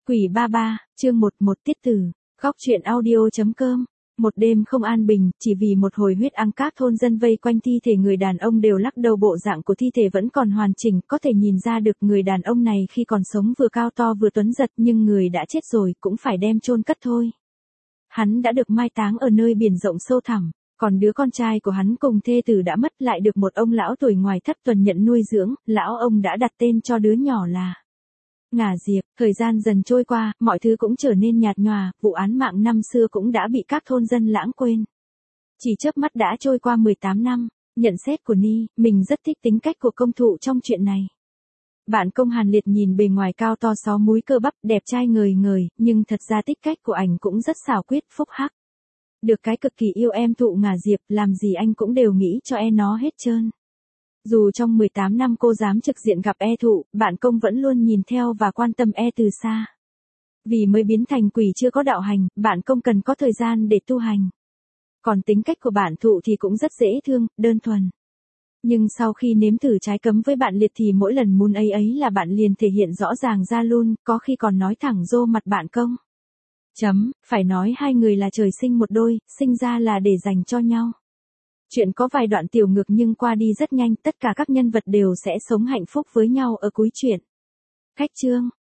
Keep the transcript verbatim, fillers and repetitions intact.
Quỷ ba ba, chương một một tiết tử, góc truyện audio.com. Một đêm không an bình, chỉ vì một hồi huyết ăng các thôn dân vây quanh thi thể người đàn ông đều lắc đầu, bộ dạng của thi thể vẫn còn hoàn chỉnh, có thể nhìn ra được người đàn ông này khi còn sống vừa cao to vừa tuấn giật, nhưng người đã chết rồi cũng phải đem chôn cất thôi. Hắn đã được mai táng ở nơi biển rộng sâu thẳm, còn đứa con trai của hắn cùng thê tử đã mất, lại được một ông lão tuổi ngoài thất tuần nhận nuôi dưỡng, lão ông đã đặt tên cho đứa nhỏ là Ngà Diệp. Thời gian dần trôi qua, mọi thứ cũng trở nên nhạt nhòa, vụ án mạng năm xưa cũng đã bị các thôn dân lãng quên. Chỉ chớp mắt đã trôi qua mười tám năm, nhận xét của Ni, mình rất thích tính cách của công thụ trong chuyện này. Bạn công Hàn Liệt nhìn bề ngoài cao to sáu múi cơ bắp, đẹp trai ngời ngời, nhưng thật ra tích cách của ảnh cũng rất xảo quyệt, phúc hắc. Được cái cực kỳ yêu em thụ Ngà Diệp, làm gì anh cũng đều nghĩ cho e nó hết trơn. Dù trong mười tám năm cô dám trực diện gặp e thụ, bạn công vẫn luôn nhìn theo và quan tâm e từ xa. Vì mới biến thành quỷ chưa có đạo hành, bạn công cần có thời gian để tu hành. Còn tính cách của bạn thụ thì cũng rất dễ thương, đơn thuần. Nhưng sau khi nếm thử trái cấm với bạn Liệt thì mỗi lần muốn ấy ấy là bạn liền thể hiện rõ ràng ra luôn, có khi còn nói thẳng rô mặt bạn công. Chấm, phải nói hai người là trời sinh một đôi, sinh ra là để dành cho nhau. Chuyện có vài đoạn tiểu ngược nhưng qua đi rất nhanh, tất cả các nhân vật đều sẽ sống hạnh phúc với nhau ở cuối chuyện. Khách chương,